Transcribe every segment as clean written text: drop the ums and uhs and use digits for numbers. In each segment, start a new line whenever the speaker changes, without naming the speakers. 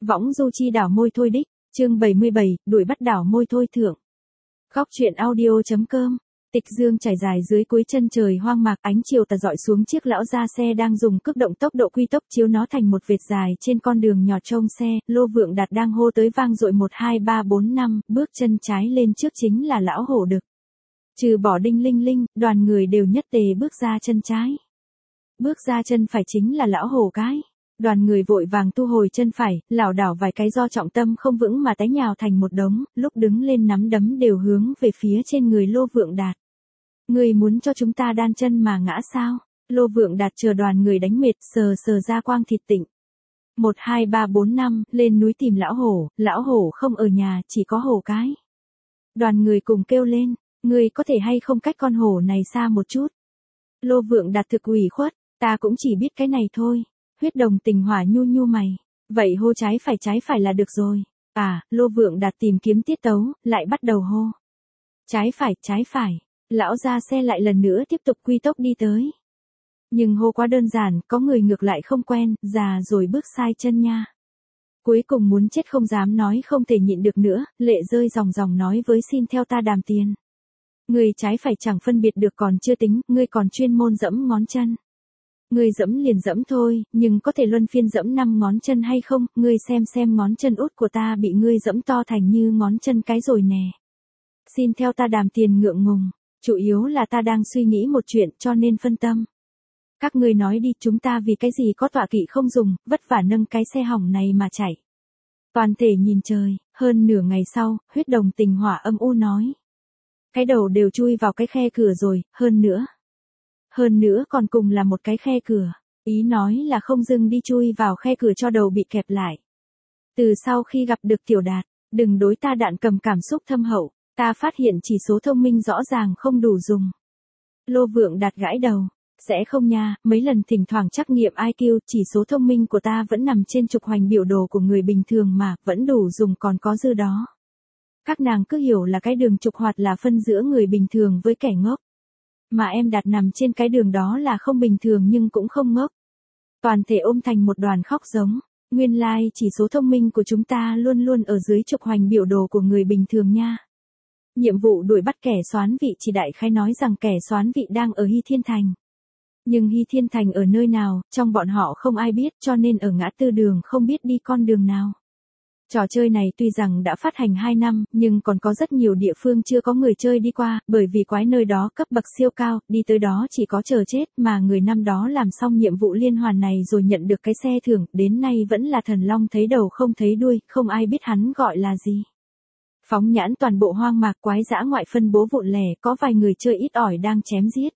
Võng du chi đảo môi thôi đích, chương 77, đuổi bắt đảo môi thôi thượng. Góc truyện audio.com. Tịch dương trải dài dưới cuối chân trời hoang mạc, ánh chiều tà dọi xuống chiếc lão gia xe đang dùng cực động tốc độ quy tốc chiếu nó thành một vệt dài trên con đường nhỏ trông xe. Lô Vượng Đạt đang hô tới vang dội 1 2 3 4 5, bước chân trái lên trước chính là lão hổ đực. Trừ bỏ Đinh Linh Linh, đoàn người đều nhất tề bước ra chân trái. Bước ra chân phải chính là lão hổ cái. Đoàn người vội vàng thu hồi chân phải, lảo đảo vài cái do trọng tâm không vững mà té nhào thành một đống, lúc đứng lên nắm đấm đều hướng về phía trên người Lô Vượng Đạt. Người muốn cho chúng ta đan chân mà ngã sao? Lô Vượng Đạt chờ đoàn người đánh mệt, sờ ra quang thịt tịnh. 1 2 3 4 5, lên núi tìm lão hổ không ở nhà, chỉ có hổ cái. Đoàn người cùng kêu lên, người có thể hay không cách con hổ này xa một chút. Lô Vượng Đạt thực ủy khuất, ta cũng chỉ biết cái này thôi. Huyết Đồng Tình Hỏa nhu mày, vậy hô trái phải là được rồi. Lô Vượng Đạt tìm kiếm tiết tấu, lại bắt đầu hô. Trái phải, lão ra xe lại lần nữa tiếp tục quy tốc đi tới. Nhưng hô quá đơn giản, có người ngược lại không quen, già rồi bước sai chân nha. Cuối cùng muốn chết không dám nói, không thể nhịn được nữa, lệ rơi ròng nói với xin theo ta đàm tiền. Người trái phải chẳng phân biệt được còn chưa tính, ngươi còn chuyên môn dẫm ngón chân. Ngươi dẫm liền dẫm thôi, nhưng có thể luân phiên dẫm 5 ngón chân hay không, ngươi xem ngón chân út của ta bị ngươi dẫm to thành như ngón chân cái rồi nè. Xin theo ta đàm tiền ngượng ngùng, chủ yếu là ta đang suy nghĩ một chuyện cho nên phân tâm. Các ngươi nói đi, chúng ta vì cái gì có tọa kỵ không dùng, vất vả nâng cái xe hỏng này mà chạy. Toàn thể nhìn trời, hơn nửa ngày sau, Huyết Đồng Tình Hỏa âm u nói. Cái đầu đều chui vào cái khe cửa rồi, hơn nữa còn cùng là một cái khe cửa, ý nói là không dừng đi chui vào khe cửa cho đầu bị kẹp lại. Từ sau khi gặp được Tiểu Đạt, đừng đối ta đạn cầm cảm xúc thâm hậu, ta phát hiện chỉ số thông minh rõ ràng không đủ dùng. Lô Vượng Đạt gãi đầu, sẽ không nha, mấy lần thỉnh thoảng trắc nghiệm IQ, chỉ số thông minh của ta vẫn nằm trên trục hoành biểu đồ của người bình thường mà, vẫn đủ dùng còn có dư đó. Các nàng cứ hiểu là cái đường trục hoạt là phân giữa người bình thường với kẻ ngốc. Mà em Đạt nằm trên cái đường đó là không bình thường nhưng cũng không ngốc. Toàn thể ôm thành một đoàn khóc giống. Nguyên lai chỉ số thông minh của chúng ta luôn ở dưới trục hoành biểu đồ của người bình thường nha. Nhiệm vụ đuổi bắt kẻ soán vị chỉ đại khái nói rằng kẻ soán vị đang ở Hy Thiên Thành. Nhưng Hy Thiên Thành ở nơi nào, trong bọn họ không ai biết cho nên ở ngã tư đường không biết đi con đường nào. Trò chơi này tuy rằng đã phát hành 2 năm, nhưng còn có rất nhiều địa phương chưa có người chơi đi qua, bởi vì quái nơi đó cấp bậc siêu cao, đi tới đó chỉ có chờ chết, mà người năm đó làm xong nhiệm vụ liên hoàn này rồi nhận được cái xe thưởng, đến nay vẫn là thần long thấy đầu không thấy đuôi, không ai biết hắn gọi là gì. Phóng nhãn toàn bộ hoang mạc quái dã ngoại phân bố vụn lẻ, có vài người chơi ít ỏi đang chém giết.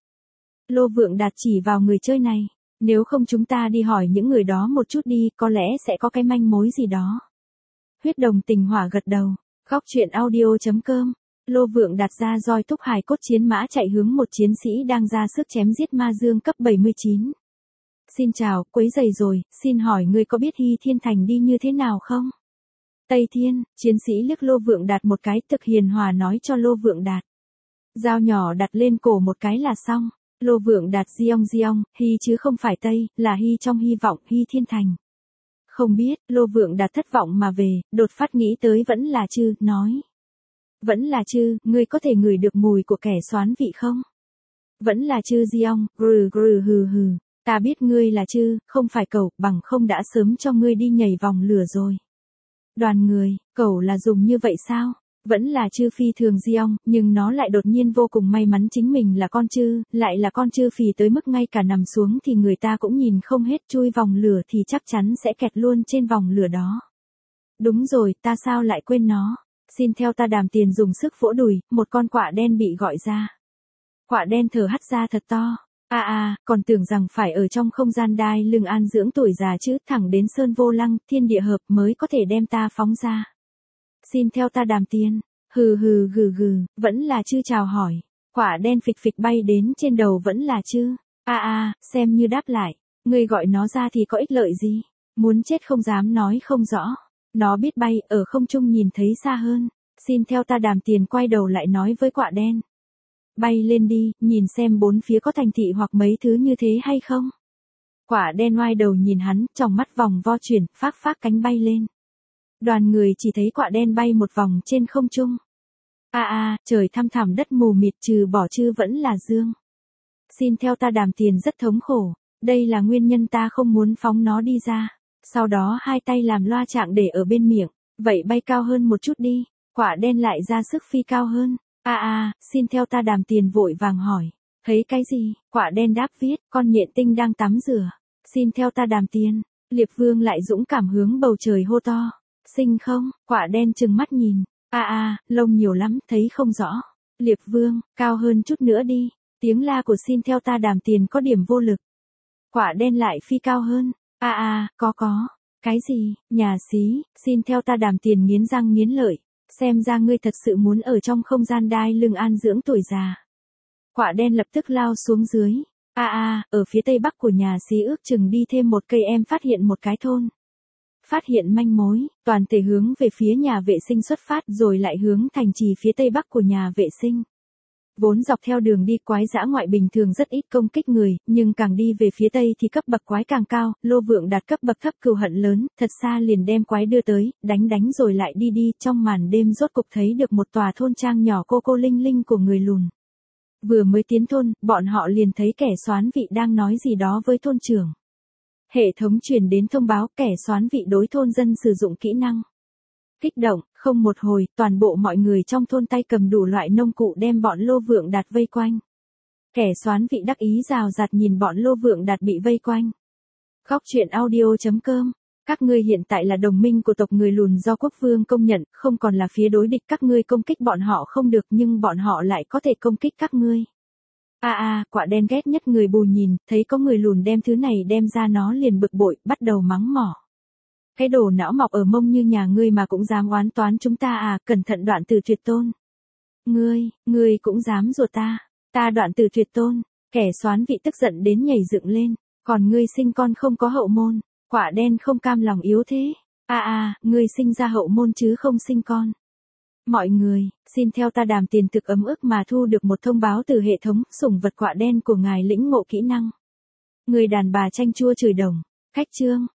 Lô Vượng Đạt chỉ vào người chơi này, nếu không chúng ta đi hỏi những người đó một chút đi, có lẽ sẽ có cái manh mối gì đó. Huyết Đồng Tình Hỏa gật đầu, góc truyện audio.com. Lô Vượng Đạt ra roi thúc hài cốt chiến mã chạy hướng một chiến sĩ đang ra sức chém giết ma dương cấp 79. Xin chào, quấy rầy rồi, xin hỏi ngươi có biết Hy Thiên Thành đi như thế nào không? Tây Thiên, chiến sĩ liếc Lô Vượng Đạt một cái, thực hiền hòa nói cho Lô Vượng Đạt. Dao nhỏ đặt lên cổ một cái là xong. Lô Vượng Đạt giong, Hy chứ không phải Tây, là Hy trong hy vọng, Hy Thiên Thành. Không biết, Lô Vượng Đạt thất vọng mà về, đột phát nghĩ tới vẫn là Chư, nói. Vẫn là Chư, ngươi có thể ngửi được mùi của kẻ soán vị không? Vẫn là Chư giong, hừ, ta biết ngươi là Chư, không phải cẩu, bằng không đã sớm cho ngươi đi nhảy vòng lửa rồi. Đoàn người, cẩu là dùng như vậy sao? Vẫn là Chư phi thường giong, nhưng nó lại đột nhiên vô cùng may mắn chính mình là con Chư, lại là con Chư phì tới mức ngay cả nằm xuống thì người ta cũng nhìn không hết, chui vòng lửa thì chắc chắn sẽ kẹt luôn trên vòng lửa đó. Đúng rồi, ta sao lại quên nó? Xin theo ta đàm tiền dùng sức vỗ đùi, một con quạ đen bị gọi ra. Quạ đen thở hắt ra thật to. Còn tưởng rằng phải ở trong không gian đai lưng an dưỡng tuổi già chứ, thẳng đến Sơn Vô Lăng, thiên địa hợp mới có thể đem ta phóng ra. Xin theo ta đàm tiền. Hừ, vẫn là Chư chào hỏi. Quả đen phịch bay đến trên đầu vẫn là Chư. Xem như đáp lại. Ngươi gọi nó ra thì có ích lợi gì? Muốn chết không dám nói không rõ. Nó biết bay, ở không trung nhìn thấy xa hơn. Xin theo ta đàm tiền quay đầu lại nói với quạ đen. Bay lên đi, nhìn xem bốn phía có thành thị hoặc mấy thứ như thế hay không? Quạ đen ngoái đầu nhìn hắn, trong mắt vòng vo chuyển, phác cánh bay lên. Đoàn người chỉ thấy quạ đen bay một vòng trên không trung. Trời thăm thẳm đất mù mịt, trừ bỏ chư vẫn là dương. Xin theo ta Đàm Tiền rất thống khổ, đây là nguyên nhân ta không muốn phóng nó đi ra. Sau đó hai tay làm loa trạng để ở bên miệng, vậy bay cao hơn một chút đi. Quạ đen lại ra sức phi cao hơn. Xin theo ta Đàm Tiền vội vàng hỏi. Thấy cái gì? Quạ đen đáp viết, con nhện tinh đang tắm rửa. Xin theo ta Đàm Tiền. Liệp Vương lại dũng cảm hướng bầu trời hô to. Xinh không? Quạ đen trừng mắt nhìn. Lông nhiều lắm, thấy không rõ. Liệp Vương, cao hơn chút nữa đi. Tiếng la của xin theo ta Đàm Tiền có điểm vô lực. Quạ đen lại phi cao hơn. Có. Cái gì? Nhà xí, xin theo ta Đàm Tiền nghiến răng nghiến lợi. Xem ra ngươi thật sự muốn ở trong không gian đai lưng an dưỡng tuổi già. Quạ đen lập tức lao xuống dưới. Ở phía tây bắc của nhà xí ước chừng đi thêm một cây em phát hiện một cái thôn. Phát hiện manh mối, toàn thể hướng về phía nhà vệ sinh xuất phát rồi lại hướng thành trì phía tây bắc của nhà vệ sinh. Vốn dọc theo đường đi quái dã ngoại bình thường rất ít công kích người, nhưng càng đi về phía tây thì cấp bậc quái càng cao, Lô Vượng đạt cấp bậc thấp cừu hận lớn, thật xa liền đem quái đưa tới, đánh rồi lại đi, trong màn đêm rốt cục thấy được một tòa thôn trang nhỏ cô linh linh của người lùn. Vừa mới tiến thôn, bọn họ liền thấy kẻ soán vị đang nói gì đó với thôn trưởng. Hệ thống truyền đến thông báo kẻ soán vị đối thôn dân sử dụng kỹ năng. Kích động, không một hồi, toàn bộ mọi người trong thôn tay cầm đủ loại nông cụ đem bọn Lô Vượng Đạt vây quanh. Kẻ soán vị đắc ý rào rạt nhìn bọn Lô Vượng Đạt bị vây quanh. Khóc chuyện audio.com. Các ngươi hiện tại là đồng minh của tộc người lùn do quốc vương công nhận, không còn là phía đối địch, các ngươi công kích bọn họ không được nhưng bọn họ lại có thể công kích các ngươi. Quạ đen ghét nhất người bù nhìn, thấy có người lùn đem thứ này đem ra nó liền bực bội, bắt đầu mắng mỏ. Cái đồ não mọc ở mông như nhà ngươi mà cũng dám oán toán chúng ta cẩn thận Đoạn Tử Tuyệt Tôn. Ngươi cũng dám ruột ta Đoạn Tử Tuyệt Tôn, kẻ soán vị tức giận đến nhảy dựng lên, còn ngươi sinh con không có hậu môn, quạ đen không cam lòng yếu thế. Ngươi sinh ra hậu môn chứ không sinh con. Mọi người, xin theo ta Đàm Tiền thực ấm ức mà thu được một thông báo từ hệ thống, sủng vật quạ đen của ngài lĩnh ngộ kỹ năng. Người đàn bà chanh chua chửi đồng, khách trương,